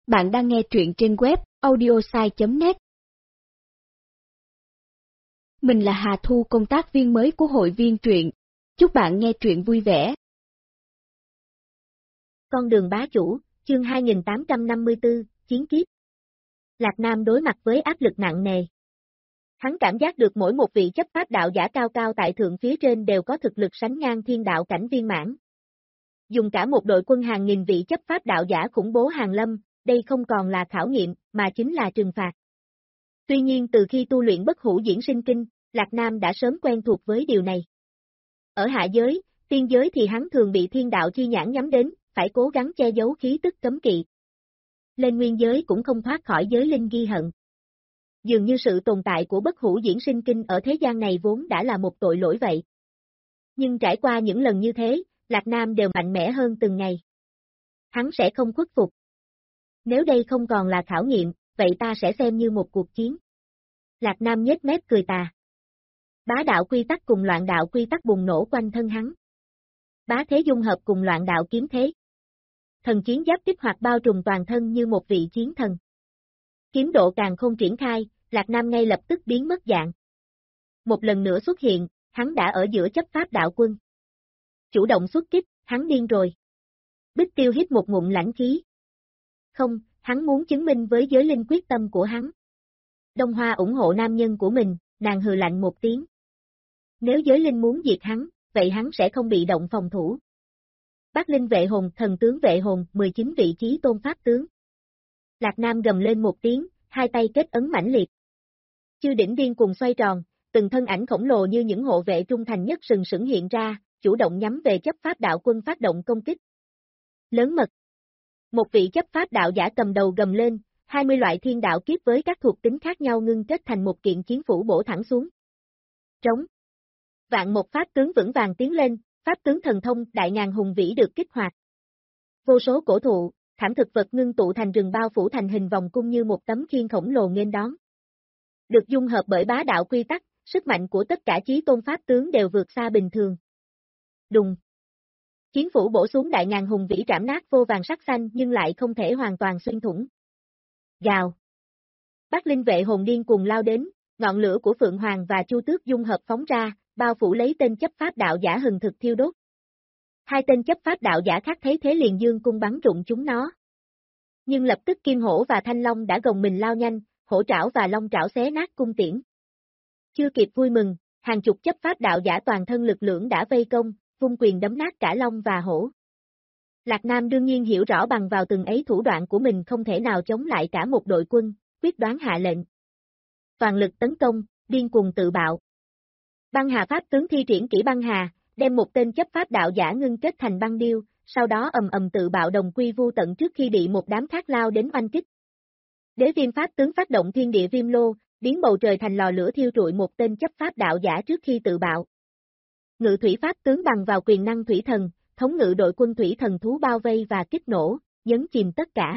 Bạn đang nghe truyện trên web audiosai.net. Mình là Hà Thu, công tác viên mới của hội viên truyện. Chúc bạn nghe truyện vui vẻ. Con đường bá chủ, chương 2854, Chiến kiếp. Lạc Nam đối mặt với áp lực nặng nề. Hắn cảm giác được mỗi một vị chấp pháp đạo giả cao cao tại thượng phía trên đều có thực lực sánh ngang thiên đạo cảnh viên mãn. Dùng cả một đội quân hàng nghìn vị chấp pháp đạo giả khủng bố hàng lâm, đây không còn là khảo nghiệm, mà chính là trừng phạt. Tuy nhiên từ khi tu luyện bất hủ diễn sinh kinh, Lạc Nam đã sớm quen thuộc với điều này. Ở hạ giới, tiên giới thì hắn thường bị thiên đạo chi nhãn nhắm đến, phải cố gắng che giấu khí tức cấm kỵ. Lên nguyên giới cũng không thoát khỏi giới linh ghi hận. Dường như sự tồn tại của bất hủ diễn sinh kinh ở thế gian này vốn đã là một tội lỗi vậy. Nhưng trải qua những lần như thế, Lạc Nam đều mạnh mẽ hơn từng ngày. Hắn sẽ không khuất phục. Nếu đây không còn là khảo nghiệm, vậy ta sẽ xem như một cuộc chiến. Lạc Nam nhếch mép cười tà. Bá đạo quy tắc cùng loạn đạo quy tắc bùng nổ quanh thân hắn. Bá thế dung hợp cùng loạn đạo kiếm thế. Thần chiến giáp kích hoạt bao trùm toàn thân như một vị chiến thần. Kiếm độ càng không triển khai, Lạc Nam ngay lập tức biến mất dạng. Một lần nữa xuất hiện, hắn đã ở giữa chấp pháp đạo quân. Chủ động xuất kích, hắn điên rồi. Bích Tiêu hít một ngụm lãnh khí. Không, hắn muốn chứng minh với giới linh quyết tâm của hắn. Đông Hoa ủng hộ nam nhân của mình, nàng hừ lạnh một tiếng. Nếu giới linh muốn diệt hắn, vậy hắn sẽ không bị động phòng thủ. Bát linh vệ hồn, thần tướng vệ hồn, 19 vị trí tôn pháp tướng. Lạc Nam gầm lên một tiếng, hai tay kết ấn mãnh liệt. Chư đỉnh điên cùng xoay tròn, từng thân ảnh khổng lồ như những hộ vệ trung thành nhất sừng sững hiện ra, chủ động nhắm về chấp pháp đạo quân phát động công kích. Lớn mật. Một vị chấp pháp đạo giả cầm đầu gầm lên, 20 loại thiên đạo kiếp với các thuộc tính khác nhau ngưng kết thành một kiện chiến phủ bổ thẳng xuống. Trống. Vạn một pháp tướng vững vàng tiến lên, pháp tướng thần thông đại ngàn hùng vĩ được kích hoạt. Vô số cổ thụ, thảm thực vật ngưng tụ thành rừng bao phủ thành hình vòng cung như một tấm khiên khổng lồ nghênh đón. Được dung hợp bởi bá đạo quy tắc, sức mạnh của tất cả chí tôn pháp tướng đều vượt xa bình thường. Đùng. Chiến phủ bổ xuống đại ngàn hùng vĩ trảm nát vô vàng sắc xanh nhưng lại không thể hoàn toàn xuyên thủng. Gào. Bát linh vệ hồn điên cùng lao đến, ngọn lửa của Phượng Hoàng và Chu Tước dung hợp phóng ra, bao phủ lấy tên chấp pháp đạo giả hừng thực thiêu đốt. Hai tên chấp pháp đạo giả khác thấy thế liền dương cung bắn rụng chúng nó. Nhưng lập tức Kim Hổ và Thanh Long đã gồng mình lao nhanh, hổ trảo và long trảo xé nát cung tiễn. Chưa kịp vui mừng, hàng chục chấp pháp đạo giả toàn thân lực lưỡng đã vây công, vung quyền đấm nát cả long và hổ. Lạc Nam đương nhiên hiểu rõ bằng vào từng ấy thủ đoạn của mình không thể nào chống lại cả một đội quân, quyết đoán hạ lệnh. Toàn lực tấn công, điên cuồng tự bạo. Băng Hà pháp tướng thi triển kỹ băng hà, đem một tên chấp pháp đạo giả ngưng kết thành băng điêu, sau đó ầm ầm tự bạo đồng quy vu tận trước khi bị một đám khác lao đến oanh kích. Đế Viêm pháp tướng phát động thiên địa viêm lô, biến bầu trời thành lò lửa thiêu trụi một tên chấp pháp đạo giả trước khi tự bạo. Ngự thủy pháp tướng bằng vào quyền năng thủy thần, thống ngự đội quân thủy thần thú bao vây và kích nổ, nhấn chìm tất cả.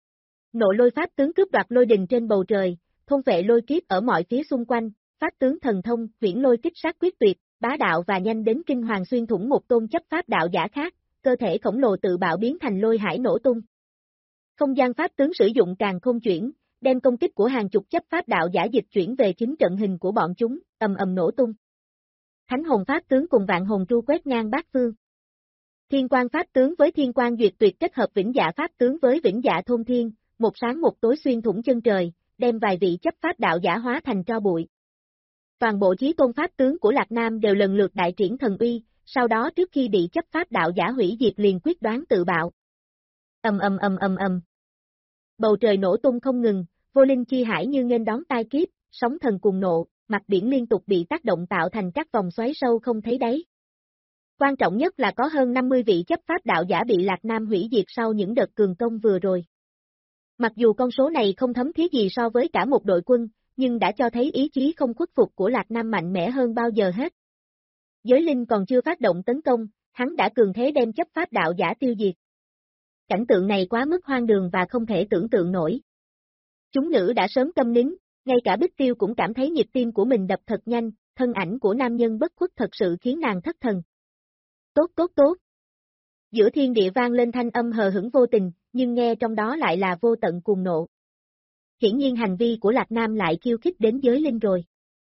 Nộ lôi pháp tướng cướp đoạt lôi đình trên bầu trời, thôn vệ lôi kiếp ở mọi phía xung quanh, pháp tướng thần thông, viễn lôi kích sát quyết tuyệt, bá đạo và nhanh đến kinh hoàng xuyên thủng một tôn chấp pháp đạo giả khác, cơ thể khổng lồ tự bạo biến thành lôi hải nổ tung. Không gian pháp tướng sử dụng càng không chuyển, đem công kích của hàng chục chấp pháp đạo giả dịch chuyển về chính trận hình của bọn chúng, ầm ầm nổ tung. Thánh hồn pháp tướng cùng vạn hồn tru quét ngang bát phương. Thiên quang pháp tướng với thiên quang duyệt tuyệt kết hợp vĩnh dạ pháp tướng với vĩnh dạ thôn thiên, một sáng một tối xuyên thủng chân trời, đem vài vị chấp pháp đạo giả hóa thành tro bụi. Toàn bộ chí tôn pháp tướng của Lạc Nam đều lần lượt đại triển thần uy, sau đó trước khi bị chấp pháp đạo giả hủy diệt liền quyết đoán tự bạo. Ầm ầm ầm ầm ầm. Bầu trời nổ tung không ngừng, vô linh chi hải như nghênh đón tai kiếp, sóng thần cuồng nộ, mặt biển liên tục bị tác động tạo thành các vòng xoáy sâu không thấy đáy. Quan trọng nhất là có hơn 50 vị chấp pháp đạo giả bị Lạc Nam hủy diệt sau những đợt cường công vừa rồi. Mặc dù con số này không thấm thía gì so với cả một đội quân, nhưng đã cho thấy ý chí không khuất phục của Lạc Nam mạnh mẽ hơn bao giờ hết. Giới linh còn chưa phát động tấn công, hắn đã cường thế đem chấp pháp đạo giả tiêu diệt. Cảnh tượng này quá mức hoang đường và không thể tưởng tượng nổi. Chúng nữ đã sớm câm nín, ngay cả Bích Tiêu cũng cảm thấy nhịp tim của mình đập thật nhanh, thân ảnh của nam nhân bất khuất thật sự khiến nàng thất thần. Tốt tốt tốt. Giữa thiên địa vang lên thanh âm hờ hững vô tình, nhưng nghe trong đó lại là vô tận cuồng nộ. Hiển nhiên hành vi của Lạc Nam lại khiêu khích đến giới linh rồi.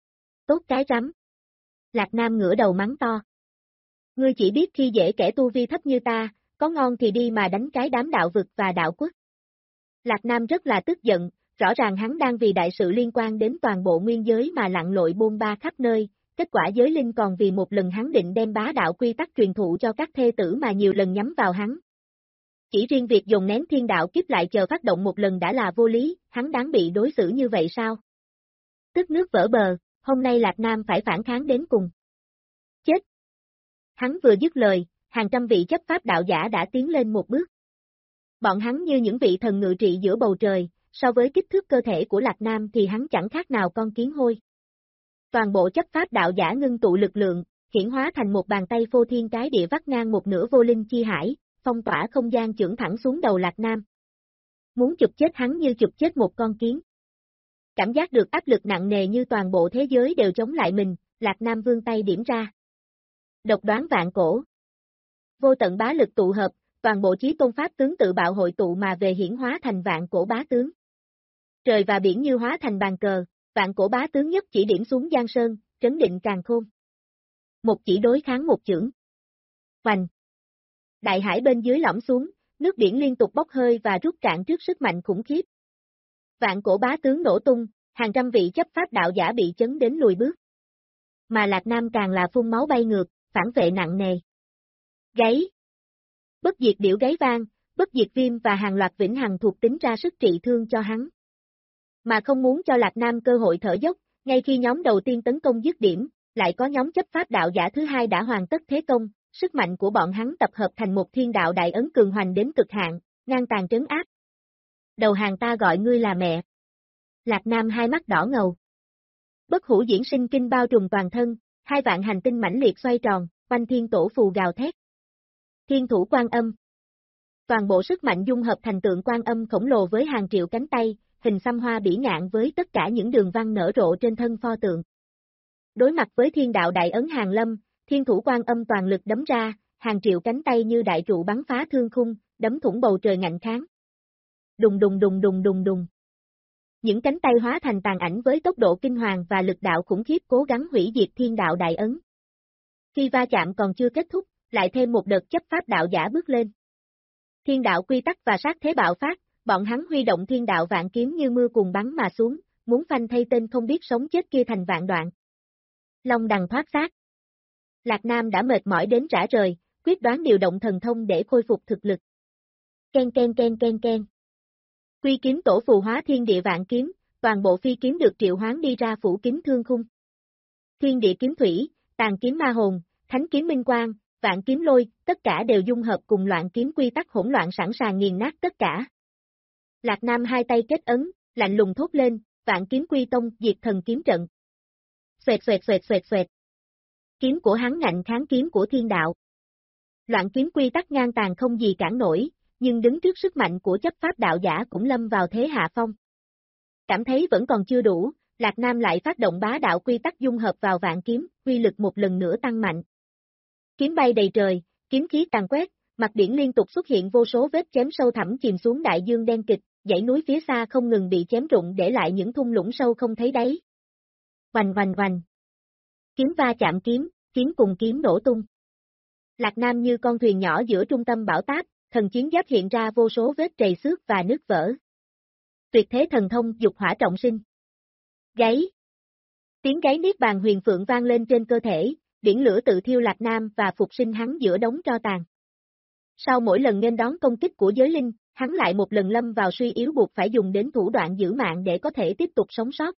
Tốt cái rắm. Lạc Nam ngửa đầu mắng to. Ngươi chỉ biết khi dễ kẻ tu vi thấp như ta, có ngon thì đi mà đánh cái đám đạo vực và đạo quốc. Lạc Nam rất là tức giận, rõ ràng hắn đang vì đại sự liên quan đến toàn bộ nguyên giới mà lặn lội bôn ba khắp nơi, kết quả giới linh còn vì một lần hắn định đem bá đạo quy tắc truyền thụ cho các thê tử mà nhiều lần nhắm vào hắn. Chỉ riêng việc dồn nén thiên đạo kiếp lại chờ phát động một lần đã là vô lý, hắn đáng bị đối xử như vậy sao? Tức nước vỡ bờ, hôm nay Lạc Nam phải phản kháng đến cùng. Chết! Hắn vừa dứt lời, hàng trăm vị chấp pháp đạo giả đã tiến lên một bước. Bọn hắn như những vị thần ngự trị giữa bầu trời, so với kích thước cơ thể của Lạc Nam thì hắn chẳng khác nào con kiến hôi. Toàn bộ chấp pháp đạo giả ngưng tụ lực lượng, hiển hóa thành một bàn tay phô thiên cái địa vắt ngang một nửa vô linh chi hải, phong tỏa không gian chưởng thẳng xuống đầu Lạc Nam. Muốn chụp chết hắn như chụp chết một con kiến. Cảm giác được áp lực nặng nề như toàn bộ thế giới đều chống lại mình, Lạc Nam vươn tay điểm ra. Độc đoán vạn cổ. Vô tận bá lực tụ hợp, toàn bộ chí tôn pháp tướng tự bạo hội tụ mà về hiển hóa thành vạn cổ bá tướng. Trời và biển như hóa thành bàn cờ, vạn cổ bá tướng nhất chỉ điểm xuống Giang Sơn, trấn định càn khôn. Một chỉ đối kháng một chưởng. Hoành. Đại hải bên dưới lõm xuống, nước biển liên tục bốc hơi và rút cạn trước sức mạnh khủng khiếp. Vạn cổ bá tướng nổ tung, hàng trăm vị chấp pháp đạo giả bị chấn đến lùi bước. Mà Lạc Nam càng là phun máu bay ngược, phản vệ nặng nề. Gáy. Bất diệt điểu gáy vang, bất diệt viêm và hàng loạt vĩnh hằng thuộc tính ra sức trị thương cho hắn. Mà không muốn cho Lạc Nam cơ hội thở dốc, ngay khi nhóm đầu tiên tấn công dứt điểm, lại có nhóm chấp pháp đạo giả thứ hai đã hoàn tất thế công, sức mạnh của bọn hắn tập hợp thành một thiên đạo đại ấn cường hoành đến cực hạn, ngang tàn trấn áp. Đầu hàng ta gọi ngươi là mẹ. Lạc Nam hai mắt đỏ ngầu. Bất hủ diễn sinh kinh bao trùm toàn thân, 2 vạn hành tinh mãnh liệt xoay tròn, quanh thiên tổ phù gào thét. Thiên thủ quan âm. Toàn bộ sức mạnh dung hợp thành tượng quan âm khổng lồ với hàng triệu cánh tay, hình xăm hoa bỉ ngạn với tất cả những đường văn nở rộ trên thân pho tượng. Đối mặt với thiên đạo đại ấn hàng lâm, thiên thủ quan âm toàn lực đấm ra, hàng triệu cánh tay như đại trụ bắn phá thương khung, đấm thủng bầu trời ngạnh kháng. Đùng đùng đùng đùng đùng đùng. Những cánh tay hóa thành tàn ảnh với tốc độ kinh hoàng và lực đạo khủng khiếp cố gắng hủy diệt thiên đạo đại ấn. Khi va chạm còn chưa kết thúc, lại thêm một đợt chấp pháp đạo giả bước lên. Thiên đạo quy tắc và sát thế bạo phát, bọn hắn huy động thiên đạo vạn kiếm như mưa cuồng bắn mà xuống, muốn phanh thay tên không biết sống chết kia thành vạn đoạn. Long đằng thoát xác. Lạc Nam đã mệt mỏi đến rã rời, quyết đoán điều động thần thông để khôi phục thực lực. Ken ken ken ken ken. Quy kiếm tổ phù hóa thiên địa vạn kiếm, toàn bộ phi kiếm được triệu hoán đi ra phủ kín thương khung. Thiên địa kiếm thủy, tàn kiếm ma hồn, thánh kiếm minh quang, vạn kiếm lôi, tất cả đều dung hợp cùng loạn kiếm quy tắc hỗn loạn sẵn sàng nghiền nát tất cả. Lạc Nam hai tay kết ấn, lạnh lùng thốt lên, vạn kiếm quy tông, diệt thần kiếm trận. Xoẹt xoẹt xoẹt xoẹt xoẹt. Kiếm của hắn ngạnh kháng kiếm của thiên đạo. Loạn kiếm quy tắc ngang tàn không gì cản nổi, nhưng đứng trước sức mạnh của chấp pháp đạo giả cũng lâm vào thế hạ phong. Cảm thấy vẫn còn chưa đủ, Lạc Nam lại phát động bá đạo quy tắc dung hợp vào vạn kiếm, uy lực một lần nữa tăng mạnh. Kiếm bay đầy trời, kiếm khí tàn quét, mặt biển liên tục xuất hiện vô số vết chém sâu thẳm chìm xuống đại dương đen kịch, dãy núi phía xa không ngừng bị chém rụng để lại những thung lũng sâu không thấy đáy. Oành oành oành. Kiếm va chạm kiếm, kiếm cùng kiếm nổ tung. Lạc Nam như con thuyền nhỏ giữa trung tâm bão táp, thần chiến giáp hiện ra vô số vết trầy xước và nứt vỡ. Tuyệt thế thần thông dục hỏa trọng sinh. Gáy. Tiếng gáy niết bàn huyền phượng vang lên trên cơ thể, biển lửa tự thiêu Lạc Nam và phục sinh hắn giữa đống tro tàn. Sau mỗi lần nghênh đón công kích của giới linh, hắn lại một lần lâm vào suy yếu buộc phải dùng đến thủ đoạn giữ mạng để có thể tiếp tục sống sót.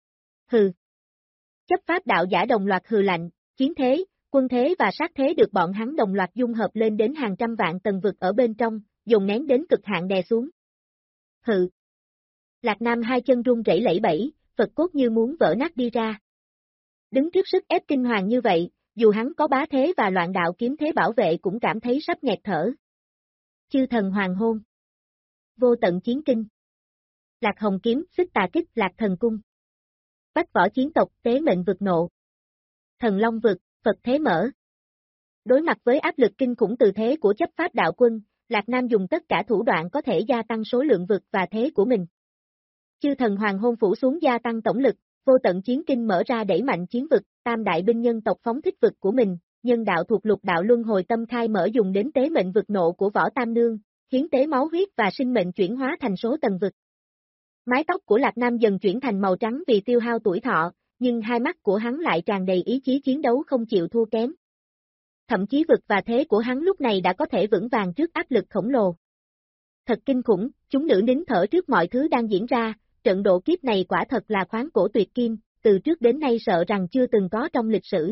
Hừ. Chấp pháp đạo giả đồng loạt hừ lạnh, chiến thế, quân thế và sát thế được bọn hắn đồng loạt dung hợp lên đến hàng trăm vạn tầng vực ở bên trong, dồn nén đến cực hạn đè xuống. Hừ. Lạc Nam hai chân run rẩy lẫy bẫy, Phật cốt như muốn vỡ nát đi ra. Đứng trước sức ép kinh hoàng như vậy, dù hắn có bá thế và loạn đạo kiếm thế bảo vệ cũng cảm thấy sắp nghẹt thở. Chư thần hoàng hôn. Vô tận chiến kinh. Lạc hồng kiếm, xích tà kích, lạc thần cung. Bách võ chiến tộc, tế mệnh vực nộ. Thần long vực, Phật thế mở. Đối mặt với áp lực kinh khủng từ thế của chấp pháp đạo quân, Lạc Nam dùng tất cả thủ đoạn có thể gia tăng số lượng vực và thế của mình. Chư thần hoàng hôn phủ xuống gia tăng tổng lực, vô tận chiến kinh mở ra đẩy mạnh chiến vực, tam đại binh nhân tộc phóng thích vực của mình, nhân đạo thuộc lục đạo luân hồi tâm khai mở dùng đến tế mệnh vực nộ của Võ Tam Nương, hiến tế máu huyết và sinh mệnh chuyển hóa thành số tầng vực. Mái tóc của Lạc Nam dần chuyển thành màu trắng vì tiêu hao tuổi thọ, nhưng hai mắt của hắn lại tràn đầy ý chí chiến đấu không chịu thua kém. Thậm chí vực và thế của hắn lúc này đã có thể vững vàng trước áp lực khổng lồ. Thật kinh khủng, chúng nữ nín thở trước mọi thứ đang diễn ra, trận độ kiếp này quả thật là khoáng cổ tuyệt kim, từ trước đến nay sợ rằng chưa từng có trong lịch sử.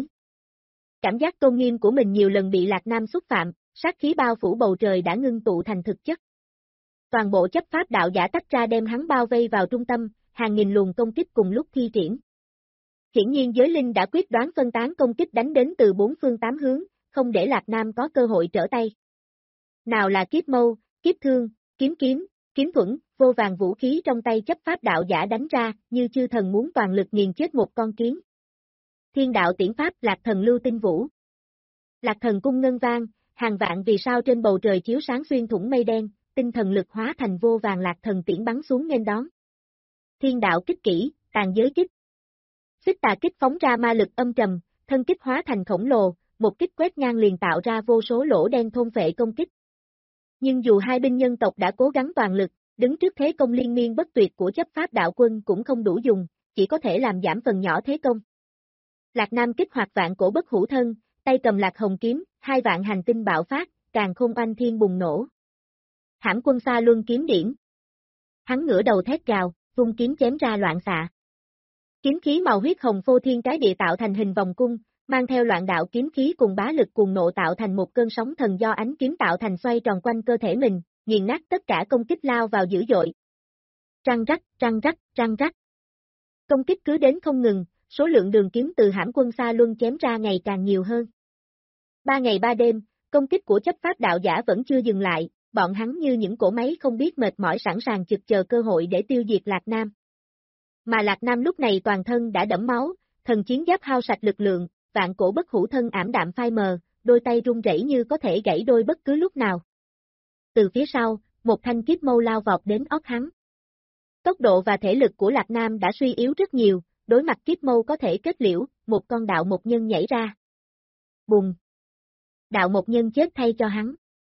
Cảm giác tôn nghiêm của mình nhiều lần bị Lạc Nam xúc phạm, sát khí bao phủ bầu trời đã ngưng tụ thành thực chất. Toàn bộ chấp pháp đạo giả tách ra đem hắn bao vây vào trung tâm, hàng nghìn luồng công kích cùng lúc thi triển. Hiển nhiên giới linh đã quyết đoán phân tán công kích đánh đến từ bốn phương tám hướng, không để Lạc Nam có cơ hội trở tay. Nào là kiếp mâu, kiếp thương, kiếm kiếm, kiếm thuẫn, vô vàng vũ khí trong tay chấp pháp đạo giả đánh ra, như chư thần muốn toàn lực nghiền chết một con kiến. Thiên đạo tiễn pháp Lạc Thần lưu tinh vũ. Lạc Thần cung ngân vang, hàng vạn vì sao trên bầu trời chiếu sáng xuyên thủng mây đen, tinh thần lực hóa thành vô vàng Lạc Thần tiễn bắn xuống nghênh đón. Thiên đạo kích kỹ, tàn giới kích. Xích tà kích phóng ra ma lực âm trầm, thân kích hóa thành khổng lồ, một kích quét ngang liền tạo ra vô số lỗ đen thôn phệ công kích. Nhưng dù hai binh nhân tộc đã cố gắng toàn lực, đứng trước thế công liên miên bất tuyệt của chấp pháp đạo quân cũng không đủ dùng, chỉ có thể làm giảm phần nhỏ thế công. Lạc Nam kích hoạt vạn cổ bất hủ thân, tay cầm Lạc Hồng kiếm, hai vạn hành tinh bạo phát, càn khôn oanh thiên bùng nổ. Hãm quân xa luân kiếm điển. Hắn ngửa đầu thét gào, vung kiếm chém ra loạn xạ. Kiếm khí màu huyết hồng phô thiên cái địa tạo thành hình vòng cung, mang theo loạn đạo kiếm khí cùng bá lực cuồng nộ tạo thành một cơn sóng thần do ánh kiếm tạo thành xoay tròn quanh cơ thể mình, nghiền nát tất cả công kích lao vào dữ dội. Răng rắc, răng rắc, răng rắc. Công kích cứ đến không ngừng, số lượng đường kiếm từ Hãm quân xa luân chém ra ngày càng nhiều hơn. 3 ngày 3 đêm, công kích của chấp pháp đạo giả vẫn chưa dừng lại, bọn hắn như những cỗ máy không biết mệt mỏi sẵn sàng trực chờ cơ hội để tiêu diệt Lạc Nam. Mà Lạc Nam lúc này toàn thân đã đẫm máu, thần chiến giáp hao sạch lực lượng, vạn cổ bất hủ thân ảm đạm phai mờ, đôi tay run rẩy như có thể gãy đôi bất cứ lúc nào. Từ phía sau, một thanh kiếp mâu lao vọt đến óc hắn. Tốc độ và thể lực của Lạc Nam đã suy yếu rất nhiều, đối mặt kiếp mâu có thể kết liễu, một con đạo mộc nhân nhảy ra. Bùng! Đạo mộc nhân chết thay cho hắn.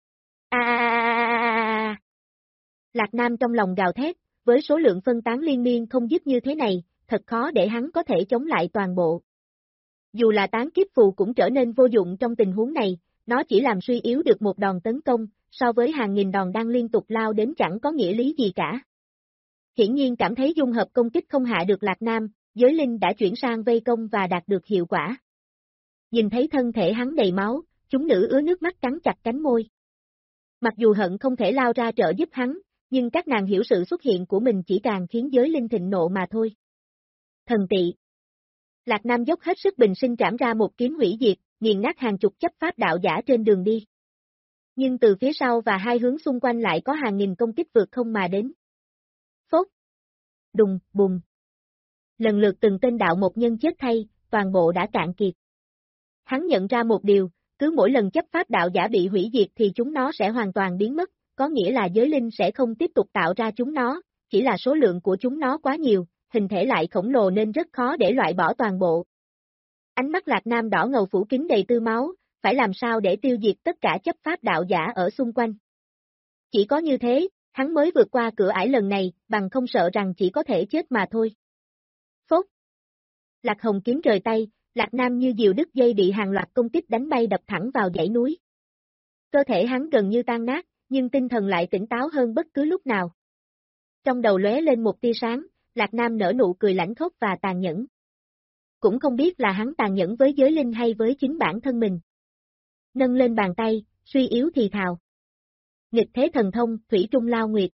Lạc Nam trong lòng gào thét, với số lượng phân tán liên miên không dứt như thế này, thật khó để hắn có thể chống lại toàn bộ. Dù là tán kiếp phù cũng trở nên vô dụng trong tình huống này, nó chỉ làm suy yếu được một đòn tấn công, so với hàng nghìn đòn đang liên tục lao đến chẳng có nghĩa lý gì cả. Hiển nhiên cảm thấy dung hợp công kích không hạ được Lạc Nam, giới linh đã chuyển sang vây công và đạt được hiệu quả. Nhìn thấy thân thể hắn đầy máu, chúng nữ ứa nước mắt cắn chặt cánh môi. Mặc dù hận không thể lao ra trợ giúp hắn, nhưng các nàng hiểu sự xuất hiện của mình chỉ càng khiến giới linh thịnh nộ mà thôi. Thần tị. Lạc Nam dốc hết sức bình sinh trảm ra một kiếm hủy diệt, nghiền nát hàng chục chấp pháp đạo giả trên đường đi. Nhưng từ phía sau và hai hướng xung quanh lại có hàng nghìn công kích vượt không mà đến. Phốt. Đùng, bùng. Lần lượt từng tên đạo một nhân chết thay, toàn bộ đã cạn kiệt. Hắn nhận ra một điều, cứ mỗi lần chấp pháp đạo giả bị hủy diệt thì chúng nó sẽ hoàn toàn biến mất, có nghĩa là giới linh sẽ không tiếp tục tạo ra chúng nó, chỉ là số lượng của chúng nó quá nhiều, hình thể lại khổng lồ nên rất khó để loại bỏ toàn bộ. Ánh mắt Lạc Nam đỏ ngầu phủ kín đầy tư máu, phải làm sao để tiêu diệt tất cả chấp pháp đạo giả ở xung quanh. Chỉ có như thế, hắn mới vượt qua cửa ải lần này, bằng không sợ rằng chỉ có thể chết mà thôi. Phốt. Lạc Hồng kiếm rời tay, Lạc Nam như diều đứt dây bị hàng loạt công kích đánh bay đập thẳng vào dãy núi. Cơ thể hắn gần như tan nát, nhưng tinh thần lại tỉnh táo hơn bất cứ lúc nào. Trong đầu lóe lên một tia sáng, Lạc Nam nở nụ cười lãnh khốc và tàn nhẫn. Cũng không biết là hắn tàn nhẫn với giới linh hay với chính bản thân mình. Nâng lên bàn tay, suy yếu thì thào. Nghịch thế thần thông, thủy trung lao nguyệt.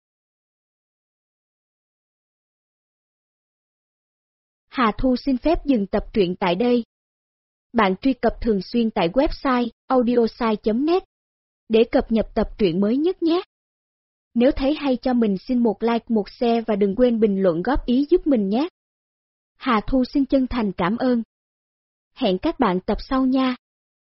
Hà Thu xin phép dừng tập truyện tại đây. Bạn truy cập thường xuyên tại website audiosai.net để cập nhật tập truyện mới nhất nhé. Nếu thấy hay cho mình xin một like, một share và đừng quên bình luận góp ý giúp mình nhé. Hà Thu xin chân thành cảm ơn. Hẹn các bạn tập sau nha.